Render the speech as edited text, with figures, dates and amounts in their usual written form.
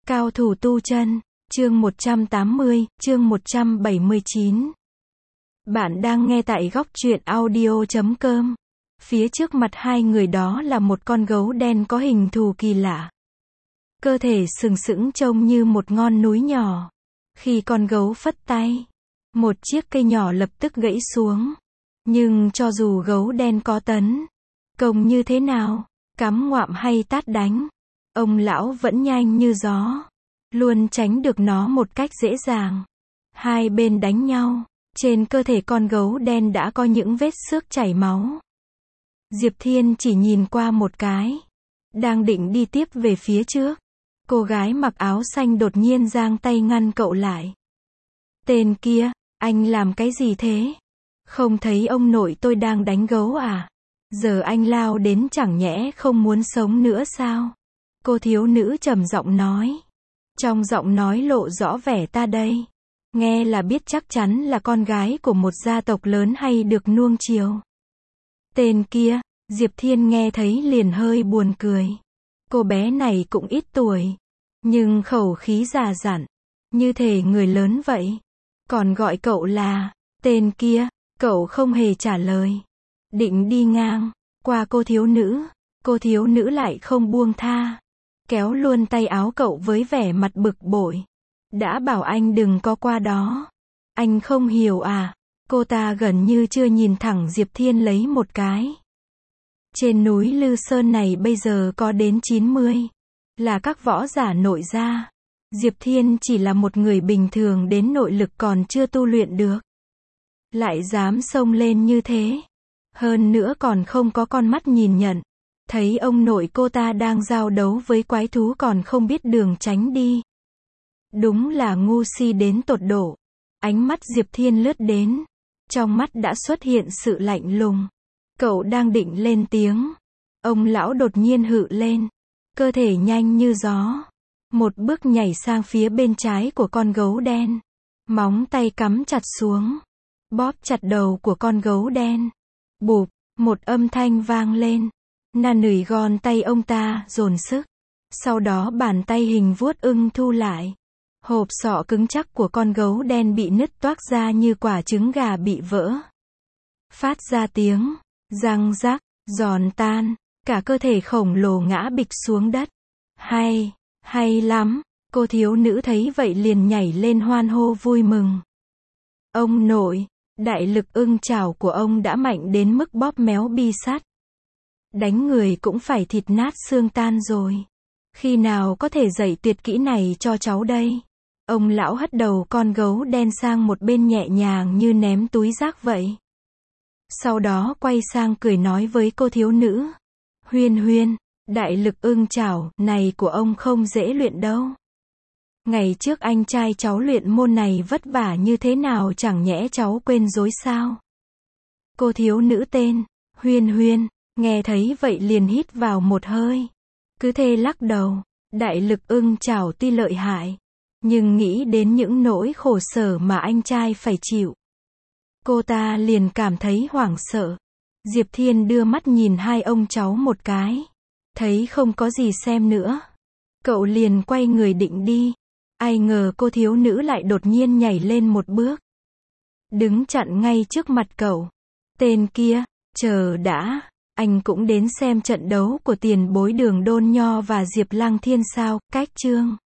Cao thủ tu chân, chương 180, chương 179. Bạn đang nghe tại góc truyện audio.com. Phía trước mặt hai người đó là một con gấu đen có hình thù kỳ lạ. Cơ thể sừng sững trông như một ngọn núi nhỏ. Khi con gấu phất tay, một chiếc cây nhỏ lập tức gãy xuống. Nhưng cho dù gấu đen có tấn công như thế nào, cắm ngoạm hay tát đánh, ông lão vẫn nhanh như gió, luôn tránh được nó một cách dễ dàng. Hai bên đánh nhau, trên cơ thể con gấu đen đã có những vết xước chảy máu. Diệp Thiên chỉ nhìn qua một cái, đang định đi tiếp về phía trước. Cô gái mặc áo xanh đột nhiên giang tay ngăn cậu lại. Tên kia, anh làm cái gì thế? Không thấy ông nội tôi đang đánh gấu à? Giờ anh lao đến chẳng nhẽ không muốn sống nữa sao? Cô thiếu nữ trầm giọng nói. Trong giọng nói lộ rõ vẻ ta đây. Nghe là biết chắc chắn là con gái của một gia tộc lớn hay được nuông chiều. Tên kia, Diệp Thiên nghe thấy liền hơi buồn cười. Cô bé này cũng ít tuổi, nhưng khẩu khí già dặn, như thể người lớn vậy. Còn gọi cậu là, tên kia, cậu không hề trả lời. Định đi ngang qua cô thiếu nữ lại không buông tha, kéo luôn tay áo cậu với vẻ mặt bực bội. Đã bảo anh đừng có qua đó. Anh không hiểu à? Cô ta gần như chưa nhìn thẳng Diệp Thiên lấy một cái. Trên núi Lư Sơn này bây giờ có đến 90 là các võ giả nội gia. Diệp Thiên chỉ là một người bình thường đến nội lực còn chưa tu luyện được, lại dám xông lên như thế. Hơn nữa còn không có con mắt nhìn nhận. Thấy ông nội cô ta đang giao đấu với quái thú còn không biết đường tránh đi. Đúng là ngu si đến tột độ. Ánh mắt Diệp Thiên lướt đến, trong mắt đã xuất hiện sự lạnh lùng. Cậu đang định lên tiếng, ông lão đột nhiên hự lên, cơ thể nhanh như gió, một bước nhảy sang phía bên trái của con gấu đen. Móng tay cắm chặt xuống, bóp chặt đầu của con gấu đen. Bụp, một âm thanh vang lên. Nà nửi gòn tay ông ta dồn sức. Sau đó bàn tay hình vuốt ưng thu lại. Hộp sọ cứng chắc của con gấu đen bị nứt toác ra như quả trứng gà bị vỡ. Phát ra tiếng răng rắc, giòn tan. Cả cơ thể khổng lồ ngã bịch xuống đất. Hay lắm. Cô thiếu nữ thấy vậy liền nhảy lên hoan hô vui mừng. Ông nội, đại lực ưng chảo của ông đã mạnh đến mức bóp méo bi sắt. Đánh người cũng phải thịt nát xương tan rồi. Khi nào có thể dạy tuyệt kỹ này cho cháu đây? Ông lão hất đầu con gấu đen sang một bên nhẹ nhàng như ném túi rác vậy. Sau đó quay sang cười nói với cô thiếu nữ. Huyên, đại lực ưng chảo này của ông không dễ luyện đâu. Ngày trước anh trai cháu luyện môn này vất vả như thế nào chẳng nhẽ cháu quên rồi sao? Cô thiếu nữ tên Huyên, nghe thấy vậy liền hít vào một hơi. Cứ thế lắc đầu, đại lực ưng chảo tuy lợi hại, nhưng nghĩ đến những nỗi khổ sở mà anh trai phải chịu, cô ta liền cảm thấy hoảng sợ. Diệp Thiên đưa mắt nhìn hai ông cháu một cái, thấy không có gì xem nữa, cậu liền quay người định đi. Ai ngờ cô thiếu nữ lại đột nhiên nhảy lên một bước, đứng chặn ngay trước mặt cậu. Tên kia, chờ đã, anh cũng đến xem trận đấu của tiền bối Đường Đôn Nho và Diệp Lăng Thiên sao? Cách chương